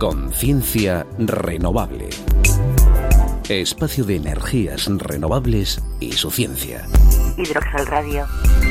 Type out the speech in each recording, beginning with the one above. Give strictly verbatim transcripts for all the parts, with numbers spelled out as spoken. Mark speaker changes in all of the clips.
Speaker 1: Conciencia renovable. Espacio de energías renovables y su ciencia.
Speaker 2: Hidroxal Radio.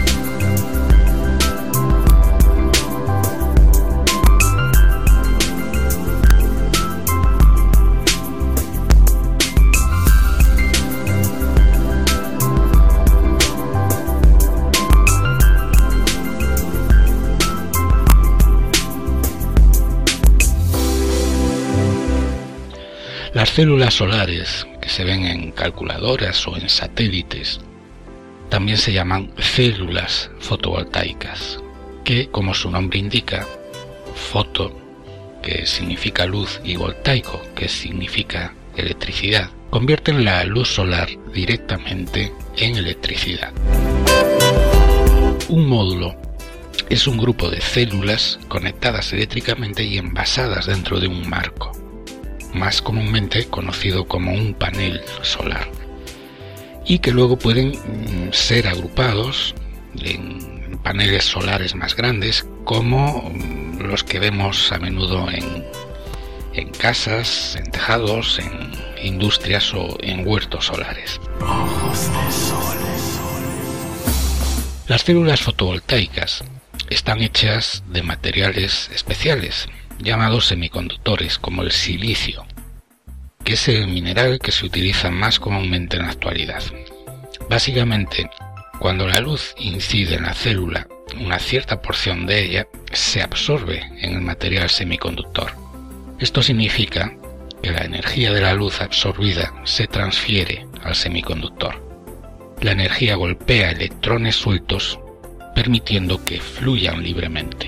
Speaker 3: Las células solares que se ven en calculadoras o en satélites también se llaman células fotovoltaicas, que, como su nombre indica, foto, que significa luz, y voltaico, que significa electricidad, convierten la luz solar directamente en electricidad. Un módulo es un grupo de células conectadas eléctricamente y envasadas dentro de un marco, más comúnmente conocido como un panel solar, y que luego pueden ser agrupados en paneles solares más grandes, como los que vemos a menudo en, en casas, en tejados, en industrias o en huertos solares. Las células fotovoltaicas están hechas de materiales especiales llamados semiconductores, como el silicio, que es el mineral que se utiliza más comúnmente en la actualidad. Básicamente, cuando la luz incide en la célula, una cierta porción de ella se absorbe en el material semiconductor. Esto significa que la energía de la luz absorbida se transfiere al semiconductor. La energía golpea electrones sueltos, permitiendo que fluyan libremente.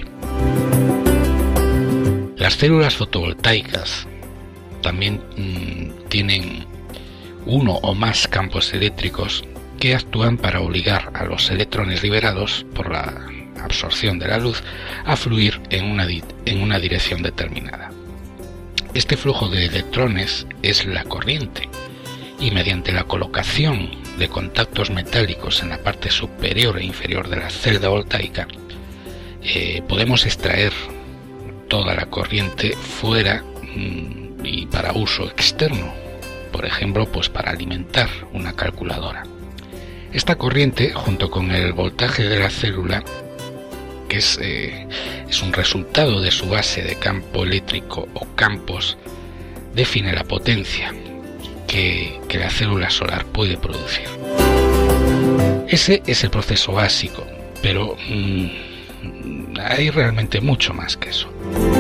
Speaker 3: Las células fotovoltaicas también mmm, tienen uno o más campos eléctricos que actúan para obligar a los electrones liberados por la absorción de la luz a fluir en una, di- en una dirección determinada. Este flujo de electrones es la corriente, y mediante la colocación de contactos metálicos en la parte superior e inferior de la celda voltaica, eh, podemos extraer toda la corriente fuera mmm, y para uso externo, por ejemplo, pues para alimentar una calculadora. Esta corriente, junto con el voltaje de la célula, que es, eh, es un resultado de su base de campo eléctrico o campos, define la potencia que, que la célula solar puede producir. Ese es el proceso básico, pero mmm, hay realmente mucho más que eso.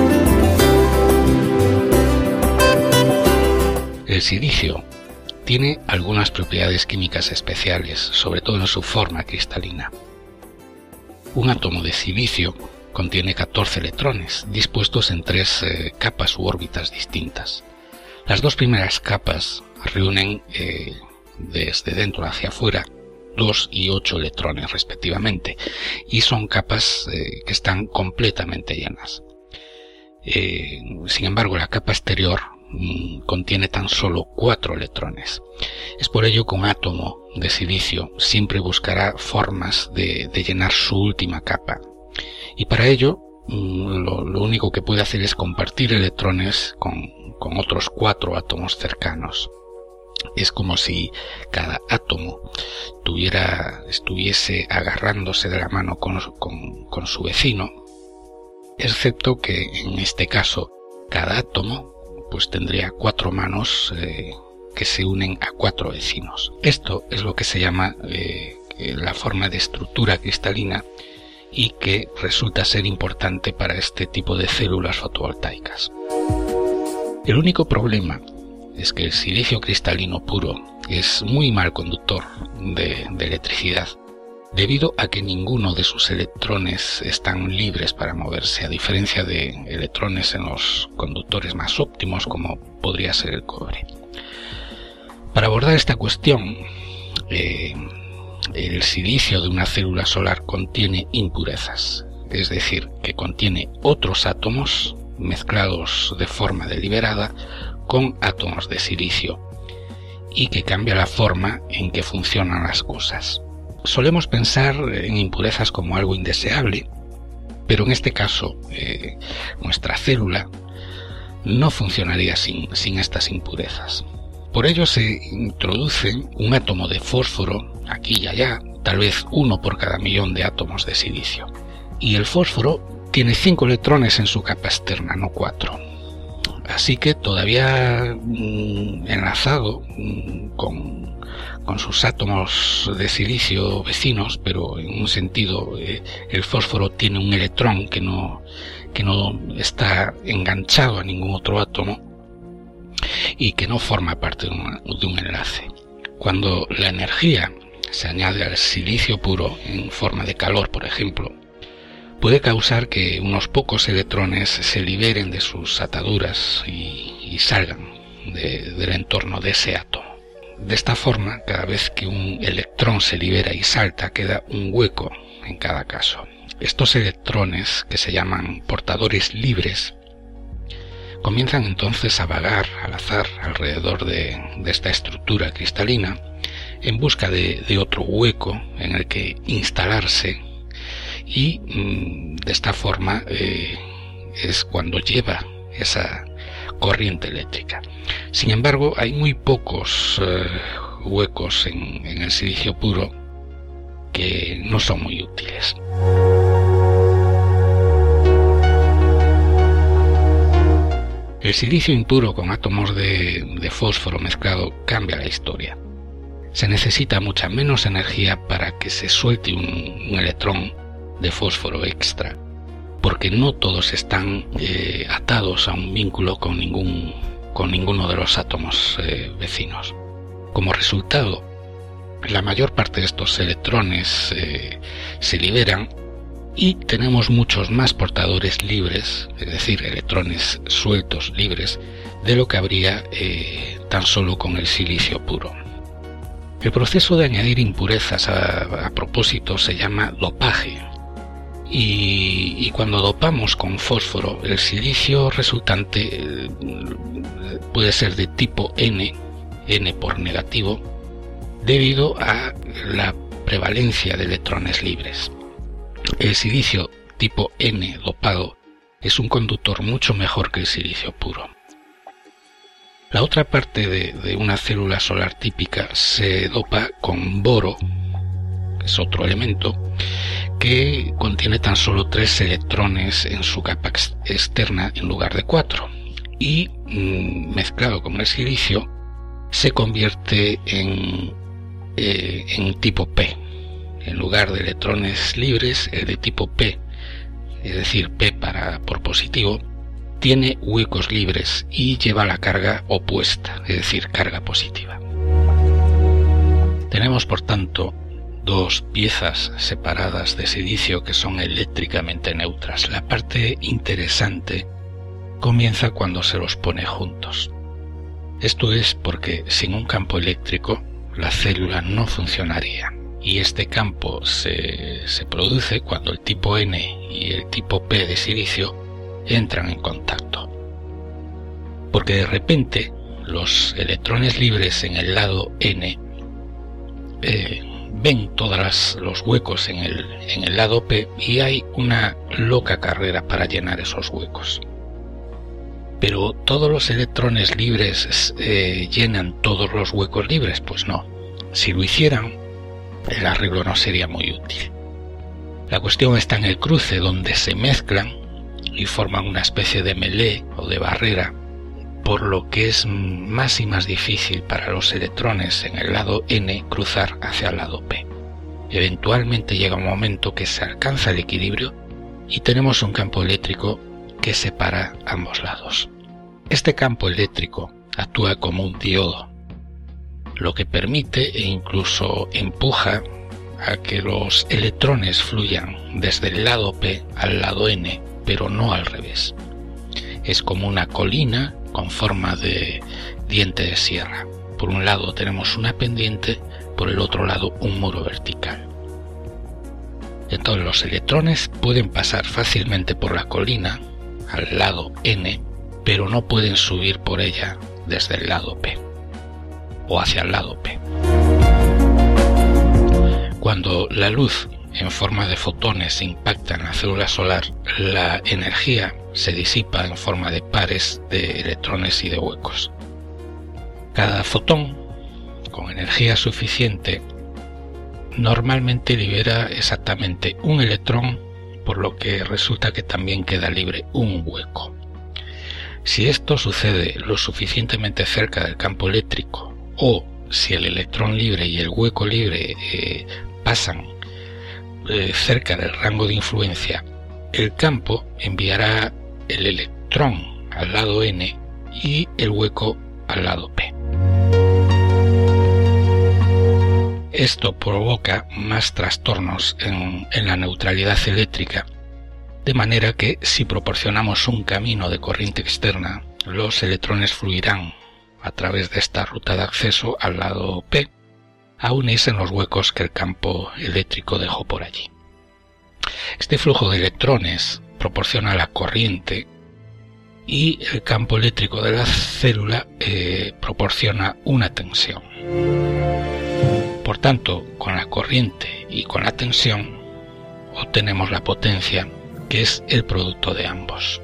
Speaker 3: El silicio tiene algunas propiedades químicas especiales, sobre todo en su forma cristalina. Un átomo de silicio contiene catorce electrones, dispuestos en tres eh, capas u órbitas distintas. Las dos primeras capas reúnen eh, desde dentro hacia afuera dos y ocho electrones respectivamente, y son capas eh, que están completamente llenas. Eh, sin embargo, la capa exterior mmm, contiene tan solo cuatro electrones. Es por ello que un átomo de silicio siempre buscará formas de, de llenar su última capa, y para ello mmm, lo, lo único que puede hacer es compartir electrones con, con otros cuatro átomos cercanos. Es como si cada átomo tuviera, estuviese agarrándose de la mano con, con, con su vecino, excepto que en este caso cada átomo pues tendría cuatro manos eh, que se unen a cuatro vecinos. Esto es lo que se llama eh, la forma de estructura cristalina, y que resulta ser importante para este tipo de células fotovoltaicas. El único problema es que el silicio cristalino puro es muy mal conductor de, de electricidad, debido a que ninguno de sus electrones están libres para moverse, a diferencia de electrones en los conductores más óptimos, como podría ser el cobre. Para abordar esta cuestión, eh, el silicio de una célula solar contiene impurezas, es decir, que contiene otros átomos mezclados de forma deliberada con átomos de silicio, y que cambia la forma en que funcionan las cosas. Solemos pensar en impurezas como algo indeseable, pero en este caso eh, nuestra célula no funcionaría sin, sin estas impurezas. Por ello se introduce un átomo de fósforo aquí y allá, tal vez uno por cada millón de átomos de silicio. Y el fósforo tiene cinco electrones en su capa externa, no cuatro. Así que todavía mmm, enlazado mmm, con, con sus átomos de silicio vecinos, pero en un sentido eh, el fósforo tiene un electrón que no, que no está enganchado a ningún otro átomo y que no forma parte de un, de un enlace. Cuando la energía se añade al silicio puro en forma de calor, por ejemplo, puede causar que unos pocos electrones se liberen de sus ataduras y, y salgan de, del entorno de ese átomo. De esta forma, cada vez que un electrón se libera y salta, queda un hueco en cada caso. Estos electrones, que se llaman portadores libres, comienzan entonces a vagar al azar alrededor de, de esta estructura cristalina en busca de, de otro hueco en el que instalarse, y mmm, de esta forma eh, es cuando lleva esa corriente eléctrica. Sin embargo, hay muy pocos eh, huecos en, en el silicio puro que no son muy útiles. El silicio impuro con átomos de, de fósforo mezclado cambia la historia. Se necesita mucha menos energía para que se suelte un, un electrón de fósforo extra, porque no todos están eh, atados a un vínculo con, ningún, con ninguno de los átomos eh, vecinos. Como resultado, la mayor parte de estos electrones eh, se liberan y tenemos muchos más portadores libres, es decir, electrones sueltos libres, de lo que habría eh, tan solo con el silicio puro. El proceso de añadir impurezas a, a propósito se llama dopaje, y, y cuando dopamos con fósforo, el silicio resultante eh, puede ser de tipo N, N por negativo, debido a la prevalencia de electrones libres. El silicio tipo N dopado es un conductor mucho mejor que el silicio puro. La otra parte de, de una célula solar típica se dopa con boro, que es otro elemento, que contiene tan solo tres electrones en su capa ex externa en lugar de cuatro, y mmm, mezclado con el silicio se convierte en, eh, en tipo P. En lugar de electrones libres, el de tipo P, es decir, P para, por positivo, tiene huecos libres y lleva la carga opuesta, es decir, carga positiva. Tenemos, por tanto, dos piezas separadas de silicio que son eléctricamente neutras. La parte interesante comienza cuando se los pone juntos. Esto es porque sin un campo eléctrico la célula no funcionaría. Y este campo se, se produce cuando el tipo N y el tipo P de silicio entran en contacto. Porque de repente los electrones libres en el lado N eh, ven todos los huecos en el, en el lado P y hay una loca carrera para llenar esos huecos. Pero ¿todos los electrones libres eh, llenan todos los huecos libres? Pues no. Si lo hicieran, el arreglo no sería muy útil. La cuestión está en el cruce, donde se mezclan y forman una especie de melee o de barrera, por lo que es más y más difícil para los electrones en el lado N cruzar hacia el lado P. Eventualmente llega un momento que se alcanza el equilibrio y tenemos un campo eléctrico que separa ambos lados. Este campo eléctrico actúa como un diodo, lo que permite e incluso empuja a que los electrones fluyan desde el lado P al lado N, pero no al revés. Es como una colina con forma de diente de sierra. Por un lado tenemos una pendiente, por el otro lado un muro vertical. Entonces los electrones pueden pasar fácilmente por la colina al lado N, pero no pueden subir por ella desde el lado P o hacia el lado P. Cuando la luz en forma de fotones impacta en la célula solar, la energía se disipa en forma de pares de electrones y de huecos. Cada fotón, con energía suficiente, normalmente libera exactamente un electrón, por lo que resulta que también queda libre un hueco. Si esto sucede lo suficientemente cerca del campo eléctrico, o si el electrón libre y el hueco libre eh, pasan eh, cerca del rango de influencia, el campo enviará el electrón al lado N y el hueco al lado P. Esto provoca más trastornos en, en la neutralidad eléctrica, de manera que si proporcionamos un camino de corriente externa, los electrones fluirán a través de esta ruta de acceso al lado P, a unirse en los huecos que el campo eléctrico dejó por allí. Este flujo de electrones proporciona la corriente y el campo eléctrico de la célula eh, proporciona una tensión. Por tanto, con la corriente y con la tensión obtenemos la potencia, que es el producto de ambos.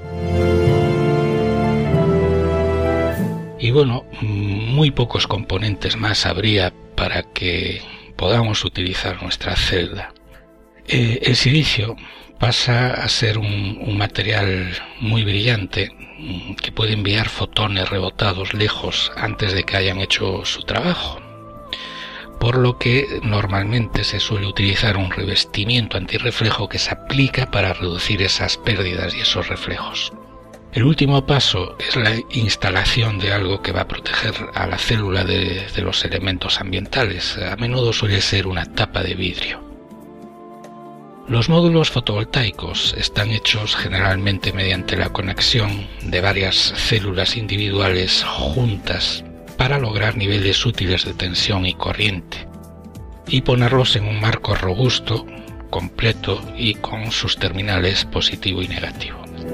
Speaker 3: Y bueno, muy pocos componentes más habría para que podamos utilizar nuestra celda. Eh, el silicio pasa a ser un, un material muy brillante que puede enviar fotones rebotados lejos antes de que hayan hecho su trabajo, por lo que normalmente se suele utilizar un revestimiento antirreflejo que se aplica para reducir esas pérdidas y esos reflejos. El último paso es la instalación de algo que va a proteger a la célula de, de los elementos ambientales. A menudo suele ser una tapa de vidrio. Los módulos fotovoltaicos están hechos generalmente mediante la conexión de varias células individuales juntas para lograr niveles útiles de tensión y corriente y ponerlos en un marco robusto, completo y con sus terminales positivo y negativo.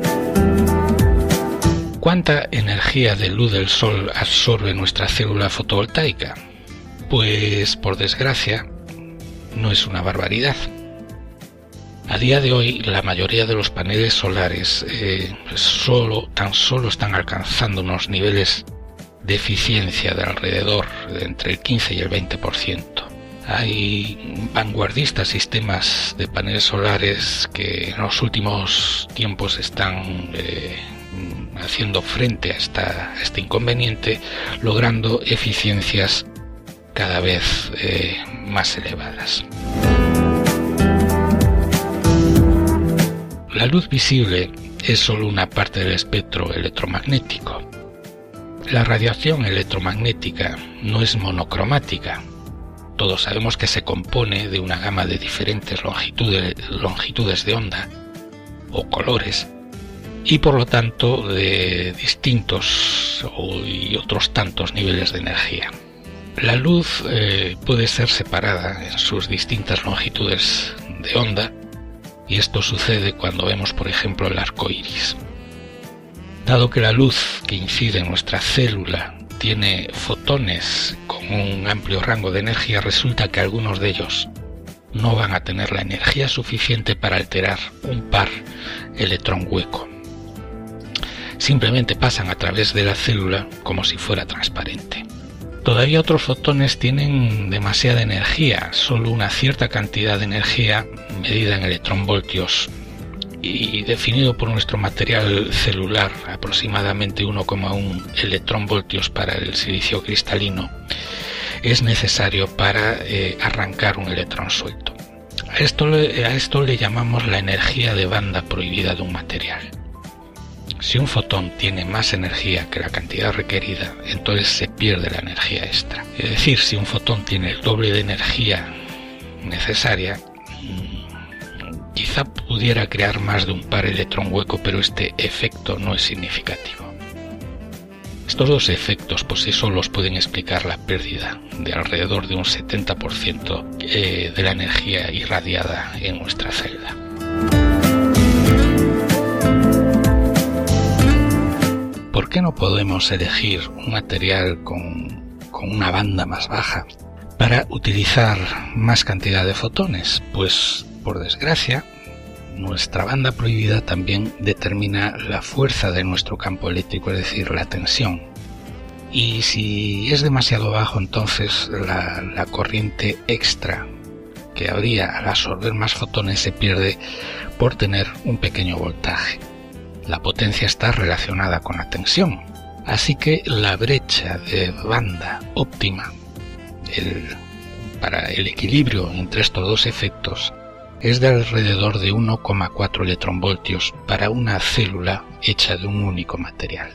Speaker 3: ¿Cuánta energía de luz del sol absorbe nuestra célula fotovoltaica? Pues, por desgracia, no es una barbaridad. A día de hoy, la mayoría de los paneles solares eh, solo, tan solo están alcanzando unos niveles de eficiencia de alrededor de entre el quince y el veinte por ciento. Hay vanguardistas sistemas de paneles solares que en los últimos tiempos están eh, haciendo frente a, esta, a este inconveniente, logrando eficiencias cada vez eh, más elevadas. La luz visible es solo una parte del espectro electromagnético. La radiación electromagnética no es monocromática. Todos sabemos que se compone de una gama de diferentes longitudes, longitudes de onda o colores y por lo tanto de distintos y otros tantos niveles de energía. La luz eh, puede ser separada en sus distintas longitudes de onda y esto sucede cuando vemos, por ejemplo, el arco iris. Dado que la luz que incide en nuestra célula tiene fotones con un amplio rango de energía, resulta que algunos de ellos no van a tener la energía suficiente para alterar un par electrón hueco. Simplemente pasan a través de la célula como si fuera transparente. Todavía otros fotones tienen demasiada energía, solo una cierta cantidad de energía medida en electronvoltios y definido por nuestro material celular, aproximadamente uno coma uno electronvoltios para el silicio cristalino, es necesario para eh, arrancar un electrón suelto. A esto, a esto le llamamos la energía de banda prohibida de un material. Si un fotón tiene más energía que la cantidad requerida, entonces se pierde la energía extra. Es decir, si un fotón tiene el doble de energía necesaria, quizá pudiera crear más de un par electrón hueco, pero este efecto no es significativo. Estos dos efectos por sí solos pueden explicar la pérdida de alrededor de un setenta por ciento de la energía irradiada en nuestra celda. ¿Por qué no podemos elegir un material con, con una banda más baja para utilizar más cantidad de fotones? Pues, por desgracia, nuestra banda prohibida también determina la fuerza de nuestro campo eléctrico, es decir, la tensión. Y si es demasiado bajo, entonces la, la corriente extra que habría al absorber más fotones se pierde por tener un pequeño voltaje. La potencia está relacionada con la tensión, así que la brecha de banda óptima el, para el equilibrio entre estos dos efectos es de alrededor de uno coma cuatro electronvoltios para una célula hecha de un único material.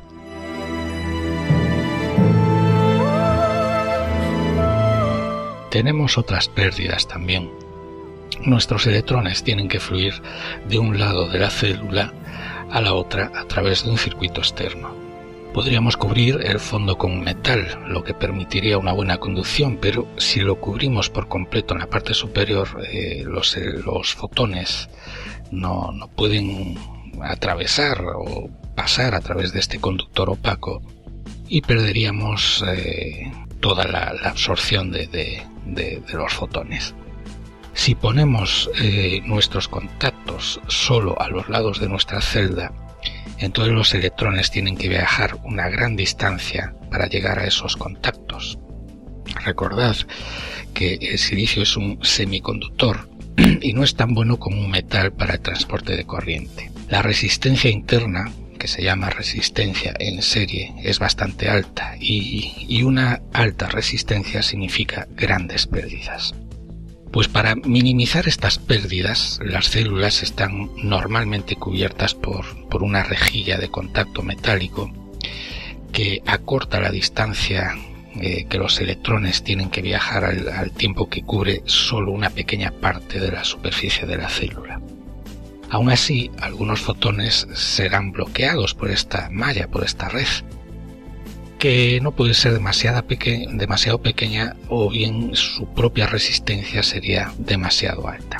Speaker 3: Tenemos otras pérdidas también. Nuestros electrones tienen que fluir de un lado de la célula a la otra a través de un circuito externo. Podríamos cubrir el fondo con metal, lo que permitiría una buena conducción, pero si lo cubrimos por completo en la parte superior, eh, los, eh, los fotones no, no pueden atravesar o pasar a través de este conductor opaco y perderíamos eh, toda la, la absorción de, de, de, de los fotones. Si ponemos eh, nuestros contactos solo a los lados de nuestra celda, entonces los electrones tienen que viajar una gran distancia para llegar a esos contactos. Recordad que el silicio es un semiconductor y no es tan bueno como un metal para el transporte de corriente. La resistencia interna, que se llama resistencia en serie, es bastante alta y, y una alta resistencia significa grandes pérdidas. Pues para minimizar estas pérdidas, las células están normalmente cubiertas por, por una rejilla de contacto metálico que acorta la distancia eh, que los electrones tienen que viajar al, al tiempo que cubre solo una pequeña parte de la superficie de la célula. Aún así, algunos fotones serán bloqueados por esta malla, por esta red, que no puede ser demasiado, peque- demasiado pequeña o bien su propia resistencia sería demasiado alta.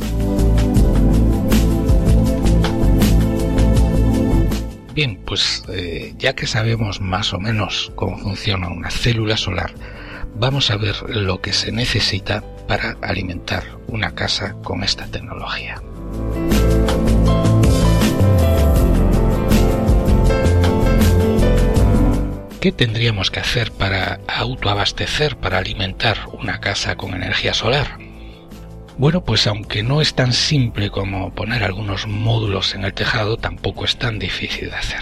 Speaker 3: Bien, pues eh, ya que sabemos más o menos cómo funciona una célula solar, vamos a ver lo que se necesita para alimentar una casa con esta tecnología. ¿Qué tendríamos que hacer para autoabastecer, para alimentar una casa con energía solar? Bueno, pues aunque no es tan simple como poner algunos módulos en el tejado, tampoco es tan difícil de hacer.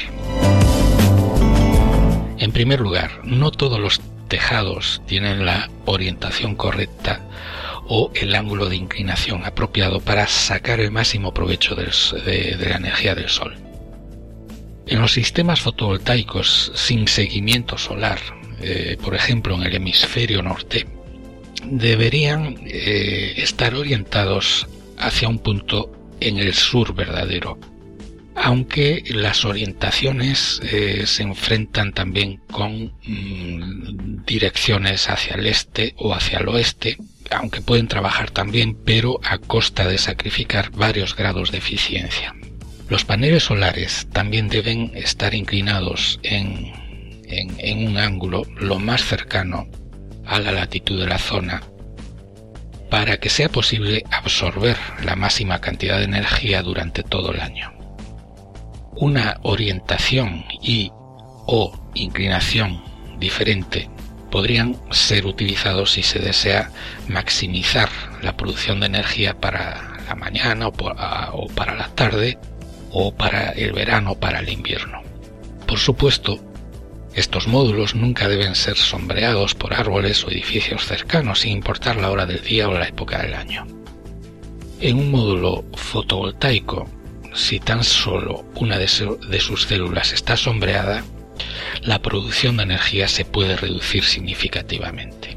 Speaker 3: En primer lugar, no todos los tejados tienen la orientación correcta o el ángulo de inclinación apropiado para sacar el máximo provecho del, de, de la energía del sol. En los sistemas fotovoltaicos sin seguimiento solar, eh, por ejemplo en el hemisferio norte, deberían eh, estar orientados hacia un punto en el sur verdadero, aunque las orientaciones eh, se enfrentan también con mm, direcciones hacia el este o hacia el oeste, aunque pueden trabajar también, pero a costa de sacrificar varios grados de eficiencia. Los paneles solares también deben estar inclinados en, en, en un ángulo lo más cercano a la latitud de la zona para que sea posible absorber la máxima cantidad de energía durante todo el año. Una orientación y o inclinación diferente podrían ser utilizados si se desea maximizar la producción de energía para la mañana o, por, a, o para la tarde o para el verano o para el invierno. Por supuesto, estos módulos nunca deben ser sombreados por árboles o edificios cercanos, sin importar la hora del día o la época del año. En un módulo fotovoltaico, si tan solo una de, su, de sus células está sombreada, la producción de energía se puede reducir significativamente.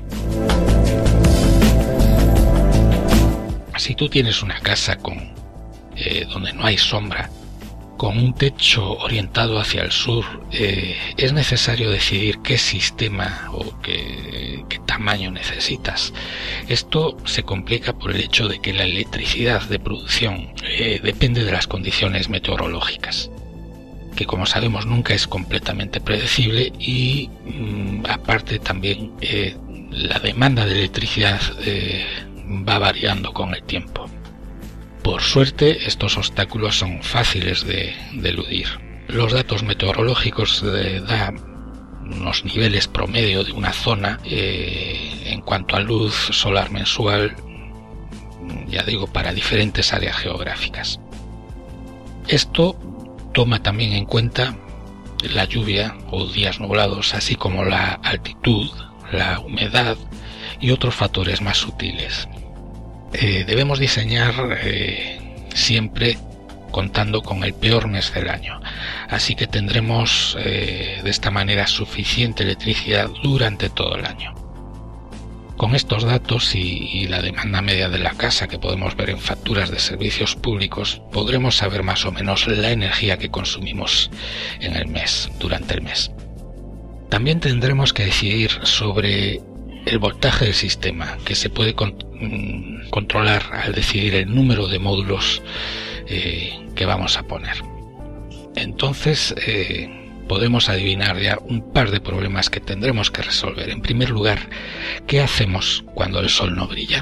Speaker 3: Si tú tienes una casa con, eh, donde no hay sombra, con un techo orientado hacia el sur, eh, es necesario decidir qué sistema o qué, qué tamaño necesitas. Esto se complica por el hecho de que la electricidad de producción eh, depende de las condiciones meteorológicas, que como sabemos nunca es completamente predecible y mm, aparte también eh, la demanda de electricidad eh, va variando con el tiempo. Por suerte, estos obstáculos son fáciles de, de eludir. Los datos meteorológicos eh, dan unos niveles promedio de una zona eh, en cuanto a luz solar mensual, ya digo, para diferentes áreas geográficas. Esto toma también en cuenta la lluvia o días nublados, así como la altitud, la humedad y otros factores más sutiles. Eh, debemos diseñar eh, siempre contando con el peor mes del año, así que tendremos eh, de esta manera suficiente electricidad durante todo el año. Con estos datos y, y la demanda media de la casa que podemos ver en facturas de servicios públicos, podremos saber más o menos la energía que consumimos en el mes, durante el mes. También tendremos que decidir sobre el voltaje del sistema, que se puede con, mm, controlar al decidir el número de módulos eh, que vamos a poner. Entonces eh, podemos adivinar ya un par de problemas que tendremos que resolver. En primer lugar, ¿qué hacemos cuando el sol no brilla?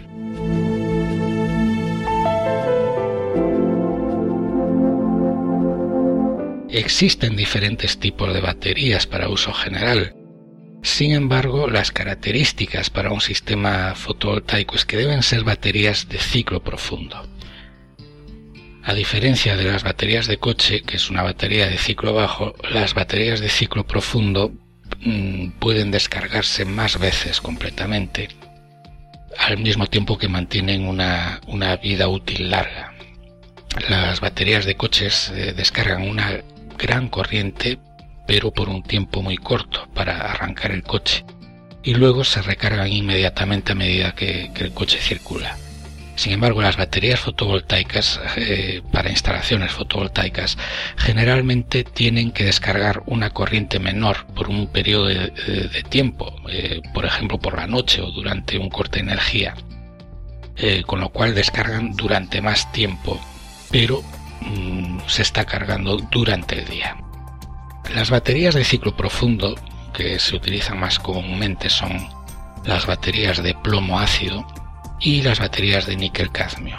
Speaker 3: Existen diferentes tipos de baterías para uso general. Sin embargo, las características para un sistema fotovoltaico es que deben ser baterías de ciclo profundo. A diferencia de las baterías de coche, que es una batería de ciclo bajo, las baterías de ciclo profundo mmm, pueden descargarse más veces completamente, al mismo tiempo que mantienen una, una vida útil larga. Las baterías de coches eh, descargan una gran corriente, pero por un tiempo muy corto para arrancar el coche, y luego se recargan inmediatamente a medida que, que el coche circula. Sin embargo, las baterías fotovoltaicas, eh, para instalaciones fotovoltaicas, generalmente tienen que descargar una corriente menor por un periodo de, de, de tiempo, eh, por ejemplo por la noche o durante un corte de energía, eh, con lo cual descargan durante más tiempo, pero mmm, se está cargando durante el día. Las baterías de ciclo profundo que se utilizan más comúnmente son las baterías de plomo ácido y las baterías de níquel cadmio.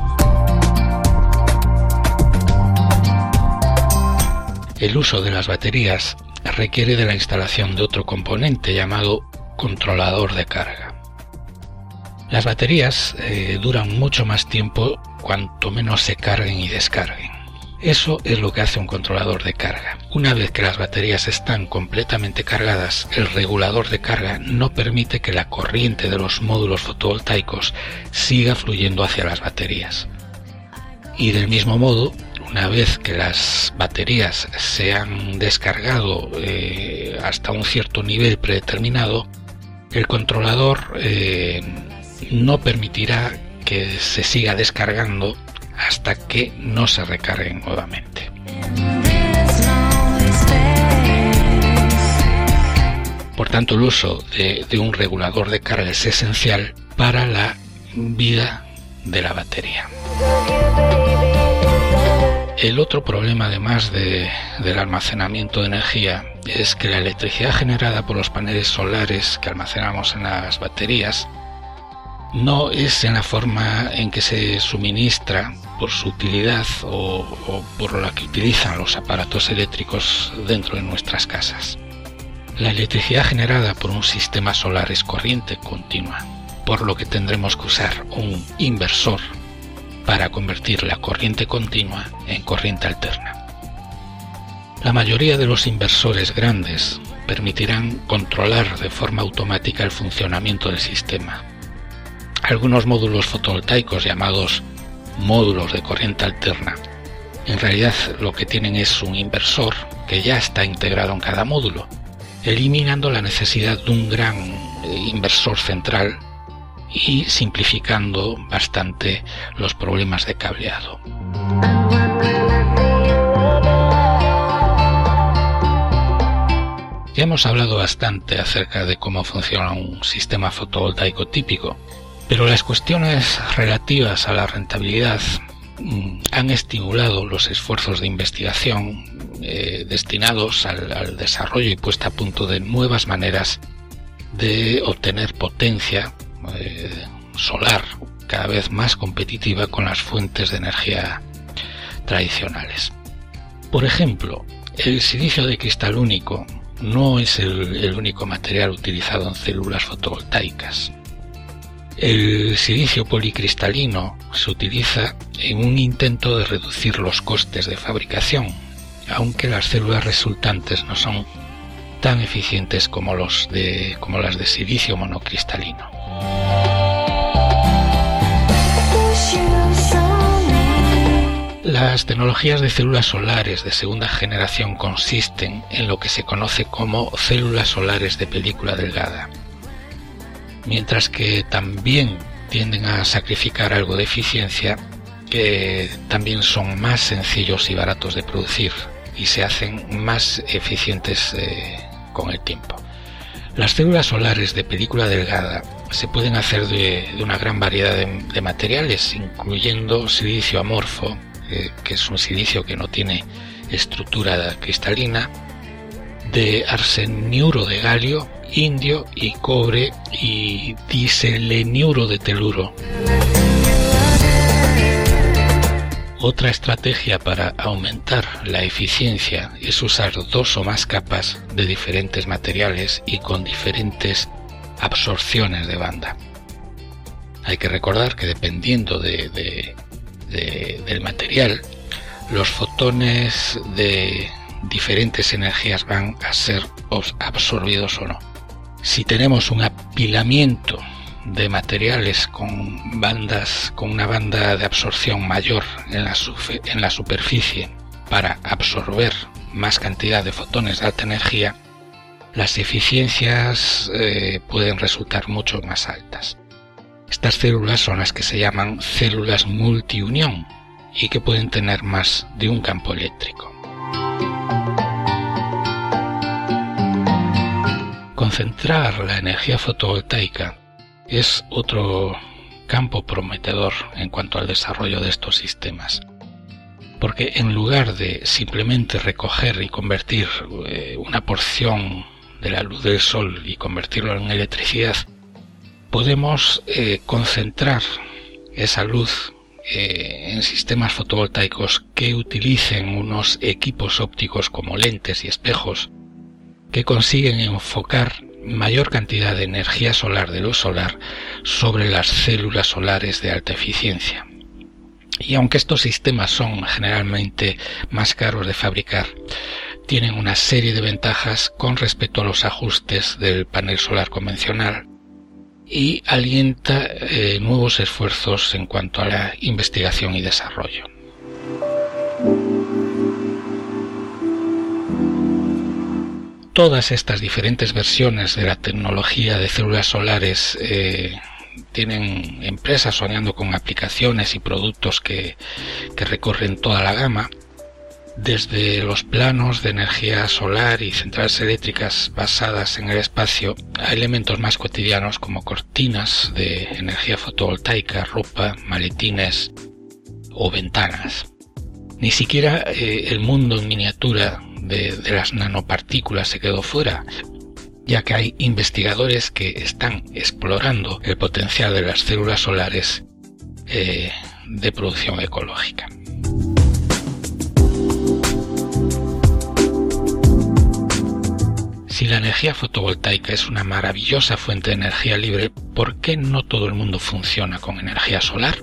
Speaker 3: El uso de las baterías requiere de la instalación de otro componente llamado controlador de carga. Las baterías eh, duran mucho más tiempo cuanto menos se carguen y descarguen. Eso es lo que hace un controlador de carga. Una vez que las baterías están completamente cargadas, el regulador de carga no permite que la corriente de los módulos fotovoltaicos siga fluyendo hacia las baterías. Y del mismo modo, una vez que las baterías se han descargado eh, hasta un cierto nivel predeterminado, el controlador eh, no permitirá que se siga descargando hasta que no se recarguen nuevamente. Por tanto, el uso de, de un regulador de carga es esencial para la vida de la batería. El otro problema, además de, del almacenamiento de energía, es que la electricidad generada por los paneles solares que almacenamos en las baterías no es en la forma en que se suministra por su utilidad o, o por la que utilizan los aparatos eléctricos dentro de nuestras casas. La electricidad generada por un sistema solar es corriente continua, por lo que tendremos que usar un inversor para convertir la corriente continua en corriente alterna. La mayoría de los inversores grandes permitirán controlar de forma automática el funcionamiento del sistema. Algunos módulos fotovoltaicos llamados módulos de corriente alterna, en realidad lo que tienen es un inversor que ya está integrado en cada módulo, eliminando la necesidad de un gran inversor central y simplificando bastante los problemas de cableado. Ya hemos hablado bastante acerca de cómo funciona un sistema fotovoltaico típico, pero las cuestiones relativas a la rentabilidad mmm, han estimulado los esfuerzos de investigación eh, destinados al, al desarrollo y puesta a punto de nuevas maneras de obtener potencia eh, solar cada vez más competitiva con las fuentes de energía tradicionales. Por ejemplo, el silicio de cristal único no es el, el único material utilizado en células fotovoltaicas. El silicio policristalino se utiliza en un intento de reducir los costes de fabricación, aunque las células resultantes no son tan eficientes como, los de, como las de silicio monocristalino. Las tecnologías de células solares de segunda generación consisten en lo que se conoce como células solares de película delgada, mientras que también tienden a sacrificar algo de eficiencia, que también son más sencillos y baratos de producir y se hacen más eficientes eh, con el tiempo. Las células solares de película delgada se pueden hacer de, de una gran variedad de, de materiales, incluyendo silicio amorfo, eh, que es un silicio que no tiene estructura cristalina, de arseniuro de galio, indio y cobre, y diseleniuro de teluro. Otra estrategia para aumentar la eficiencia es usar dos o más capas de diferentes materiales y con diferentes absorciones de banda. Hay que recordar que dependiendo de, de, de, del material, los fotones de diferentes energías van a ser absorbidos o no. Si tenemos un apilamiento de materiales con bandas con una banda de absorción mayor en la, en la superficie para absorber más cantidad de fotones de alta energía, las eficiencias eh, pueden resultar mucho más altas. Estas células son las que se llaman células multiunión y que pueden tener más de un campo eléctrico. Concentrar la energía fotovoltaica es otro campo prometedor en cuanto al desarrollo de estos sistemas, porque en lugar de simplemente recoger y convertir eh, una porción de la luz del sol y convertirlo en electricidad, podemos eh, concentrar esa luz eh, en sistemas fotovoltaicos que utilicen unos equipos ópticos como lentes y espejos que consiguen enfocar mayor cantidad de energía solar de luz solar sobre las células solares de alta eficiencia. Y aunque estos sistemas son generalmente más caros de fabricar, tienen una serie de ventajas con respecto a los ajustes del panel solar convencional y alienta eh, nuevos esfuerzos en cuanto a la investigación y desarrollo. Todas estas diferentes versiones de la tecnología de células solares eh, tienen empresas soñando con aplicaciones y productos que, que recorren toda la gama, desde los planos de energía solar y centrales eléctricas basadas en el espacio a elementos más cotidianos como cortinas de energía fotovoltaica, ropa, maletines o ventanas. Ni siquiera eh, el mundo en miniatura de, de las nanopartículas se quedó fuera, ya que hay investigadores que están explorando el potencial de las células solares eh, de producción ecológica. Si la energía fotovoltaica es una maravillosa fuente de energía libre, ¿por qué no todo el mundo funciona con energía solar?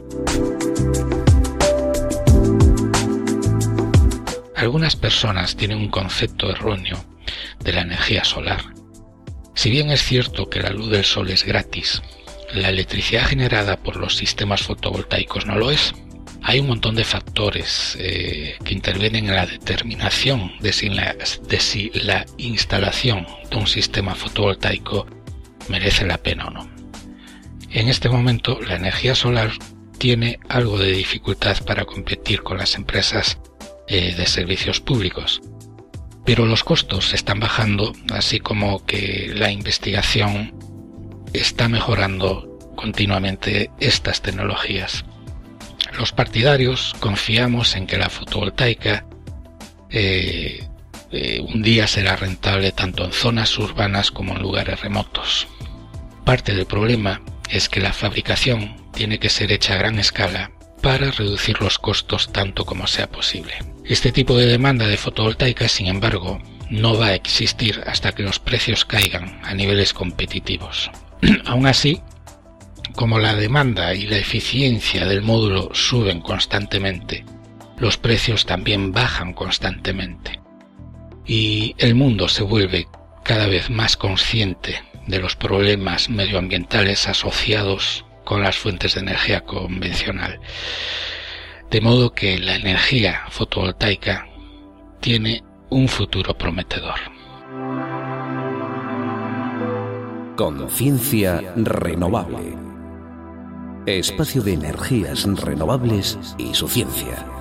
Speaker 3: Algunas personas tienen un concepto erróneo de la energía solar. Si bien es cierto que la luz del sol es gratis, la electricidad generada por los sistemas fotovoltaicos no lo es. Hay un montón de factores eh, que intervienen en la determinación de si la, de si la instalación de un sistema fotovoltaico merece la pena o no. En este momento, la energía solar tiene algo de dificultad para competir con las empresas eh, de servicios públicos, pero los costos están bajando, así como que la investigación está mejorando continuamente estas tecnologías. Los partidarios confiamos en que la fotovoltaica eh, eh, un día será rentable tanto en zonas urbanas como en lugares remotos. Parte del problema es que la fabricación tiene que ser hecha a gran escala para reducir los costos tanto como sea posible. Este tipo de demanda de fotovoltaica, sin embargo, no va a existir hasta que los precios caigan a niveles competitivos. Aún así, como la demanda y la eficiencia del módulo suben constantemente, los precios también bajan constantemente. Y el mundo se vuelve cada vez más consciente de los problemas medioambientales asociados con las fuentes de energía convencional. De modo que la energía fotovoltaica tiene un futuro prometedor.
Speaker 1: Conciencia renovable. Espacio de energías renovables y su ciencia.